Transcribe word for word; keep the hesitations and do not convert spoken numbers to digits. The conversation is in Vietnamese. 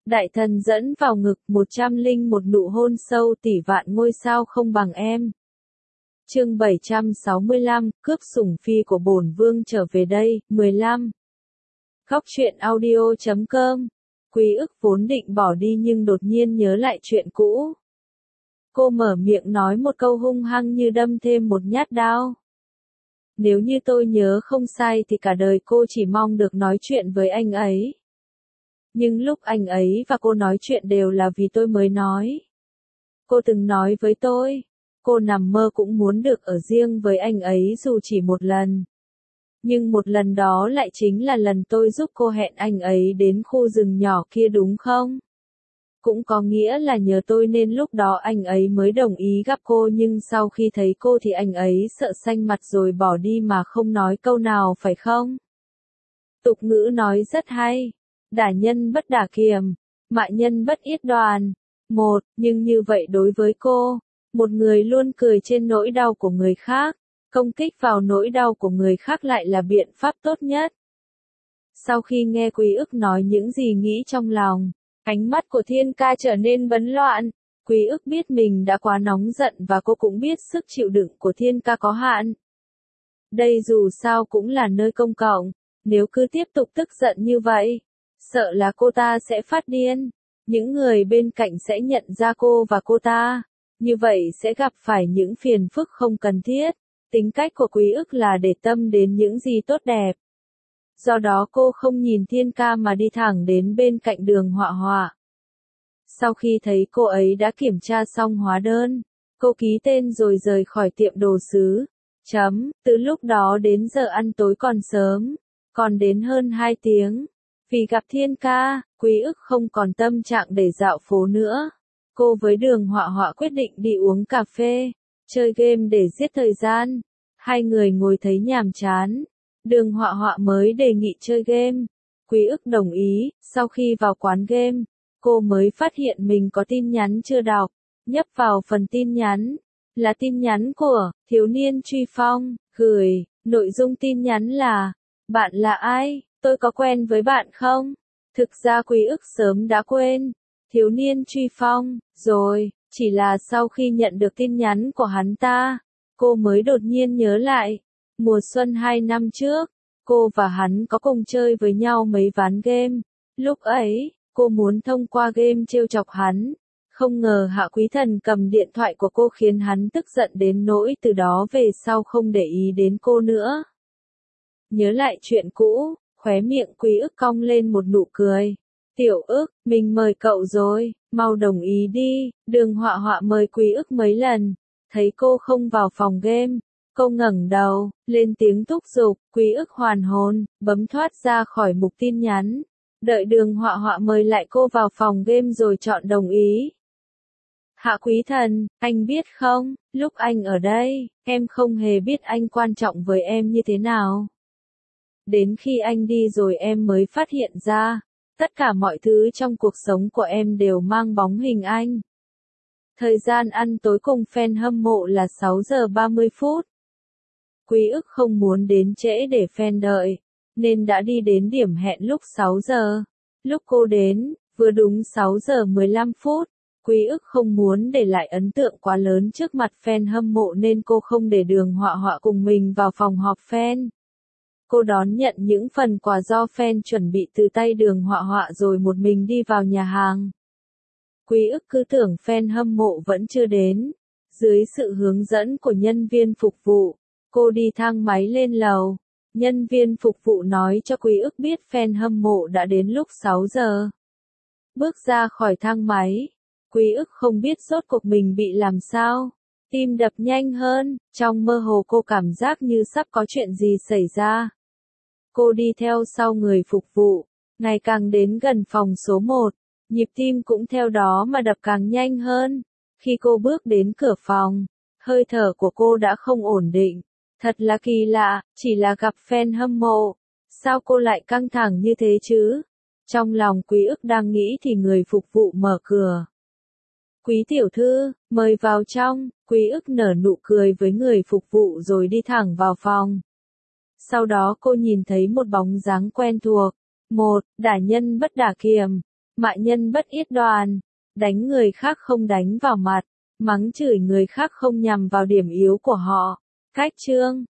Đại thần dẫn vào ngực, một trăm linh một nụ hôn sâu tỷ vạn ngôi sao không bằng em. Chương bảy trăm sáu mươi lăm, cướp sủng phi của bổn vương trở về đây, mười lăm. Góc truyện audio chấm com. Quý ức vốn định bỏ đi nhưng đột nhiên nhớ lại chuyện cũ. Cô mở miệng nói một câu hung hăng như đâm thêm một nhát đao. Nếu như tôi nhớ không sai thì cả đời cô chỉ mong được nói chuyện với anh ấy. Nhưng lúc anh ấy và cô nói chuyện đều là vì tôi mới nói. Cô từng nói với tôi, cô nằm mơ cũng muốn được ở riêng với anh ấy dù chỉ một lần. Nhưng một lần đó lại chính là lần tôi giúp cô hẹn anh ấy đến khu rừng nhỏ kia đúng không? Cũng có nghĩa là nhờ tôi nên lúc đó anh ấy mới đồng ý gặp cô, nhưng sau khi thấy cô thì anh ấy sợ xanh mặt rồi bỏ đi mà không nói câu nào phải không? Tục ngữ nói rất hay, đả nhân bất đả kiềm, mại nhân bất yết đoàn. Một, nhưng như vậy đối với cô, một người luôn cười trên nỗi đau của người khác, công kích vào nỗi đau của người khác lại là biện pháp tốt nhất. Sau khi nghe Quý ức nói những gì nghĩ trong lòng, ánh mắt của Thiên Ca trở nên bấn loạn. Quý ức biết mình đã quá nóng giận và cô cũng biết sức chịu đựng của Thiên Ca có hạn. Đây dù sao cũng là nơi công cộng, nếu cứ tiếp tục tức giận như vậy, sợ là cô ta sẽ phát điên. Những người bên cạnh sẽ nhận ra cô và cô ta, như vậy sẽ gặp phải những phiền phức không cần thiết. Tính cách của Quý ức là để tâm đến những gì tốt đẹp. Do đó cô không nhìn Thiên Ca mà đi thẳng đến bên cạnh Đường Họa Họa. Sau khi thấy cô ấy đã kiểm tra xong hóa đơn, cô ký tên rồi rời khỏi tiệm đồ sứ. Chấm, từ lúc đó đến giờ ăn tối còn sớm, còn đến hơn hai tiếng. Vì gặp Thiên Ca, Quý ức không còn tâm trạng để dạo phố nữa. Cô với Đường Họa Họa quyết định đi uống cà phê, chơi game để giết thời gian. Hai người ngồi thấy nhàm chán. Đường Họa Họa mới đề nghị chơi game. Quý ức đồng ý. Sau khi vào quán game, cô mới phát hiện mình có tin nhắn chưa đọc. Nhấp vào phần tin nhắn. Là tin nhắn của thiếu niên Truy Phong, gửi. Nội dung tin nhắn là: bạn là ai? Tôi có quen với bạn không? Thực ra Quý ức sớm đã quên thiếu niên Truy Phong rồi, chỉ là sau khi nhận được tin nhắn của hắn ta, cô mới đột nhiên nhớ lại. Mùa xuân hai năm trước, cô và hắn có cùng chơi với nhau mấy ván game. Lúc ấy, cô muốn thông qua game trêu chọc hắn. Không ngờ Hạ Quý Thần cầm điện thoại của cô khiến hắn tức giận đến nỗi từ đó về sau không để ý đến cô nữa. Nhớ lại chuyện cũ, khóe miệng Quý ức cong lên một nụ cười. Tiểu ức, mình mời cậu rồi, mau đồng ý đi. Đường Họa Họa mời Quý ức mấy lần, thấy cô không vào phòng game, cô ngẩng đầu, lên tiếng thúc giục. Quý ức hoàn hồn, bấm thoát ra khỏi mục tin nhắn. Đợi Đường Họa Họa mời lại cô vào phòng game rồi chọn đồng ý. Hạ Quý Thần, anh biết không, lúc anh ở đây, em không hề biết anh quan trọng với em như thế nào. Đến khi anh đi rồi em mới phát hiện ra, tất cả mọi thứ trong cuộc sống của em đều mang bóng hình anh. Thời gian ăn tối cùng fan hâm mộ là sáu giờ ba mươi phút. Quý ức không muốn đến trễ để fan đợi, nên đã đi đến điểm hẹn lúc sáu giờ. Lúc cô đến, vừa đúng sáu giờ mười lăm phút. Quý ức không muốn để lại ấn tượng quá lớn trước mặt fan hâm mộ nên cô không để Đường Họa Họa cùng mình vào phòng họp fan. Cô đón nhận những phần quà do fan chuẩn bị từ tay Đường Họa Họa rồi một mình đi vào nhà hàng. Quý ức cứ tưởng fan hâm mộ vẫn chưa đến. Dưới sự hướng dẫn của nhân viên phục vụ, cô đi thang máy lên lầu. Nhân viên phục vụ nói cho Quý ức biết fan hâm mộ đã đến lúc sáu giờ. Bước ra khỏi thang máy, Quý ức không biết rốt cuộc mình bị làm sao. Tim đập nhanh hơn, trong mơ hồ cô cảm giác như sắp có chuyện gì xảy ra. Cô đi theo sau người phục vụ, ngày càng đến gần phòng số một, nhịp tim cũng theo đó mà đập càng nhanh hơn. Khi cô bước đến cửa phòng, hơi thở của cô đã không ổn định. Thật là kỳ lạ, chỉ là gặp fan hâm mộ. Sao cô lại căng thẳng như thế chứ? Trong lòng Quý ức đang nghĩ thì người phục vụ mở cửa. Quý tiểu thư, mời vào trong. Quý ức nở nụ cười với người phục vụ rồi đi thẳng vào phòng. Sau đó cô nhìn thấy một bóng dáng quen thuộc. Một, đả nhân bất đả kiềm. Mại nhân bất yết đoàn, đánh người khác không đánh vào mặt, mắng chửi người khác không nhằm vào điểm yếu của họ. Cách chương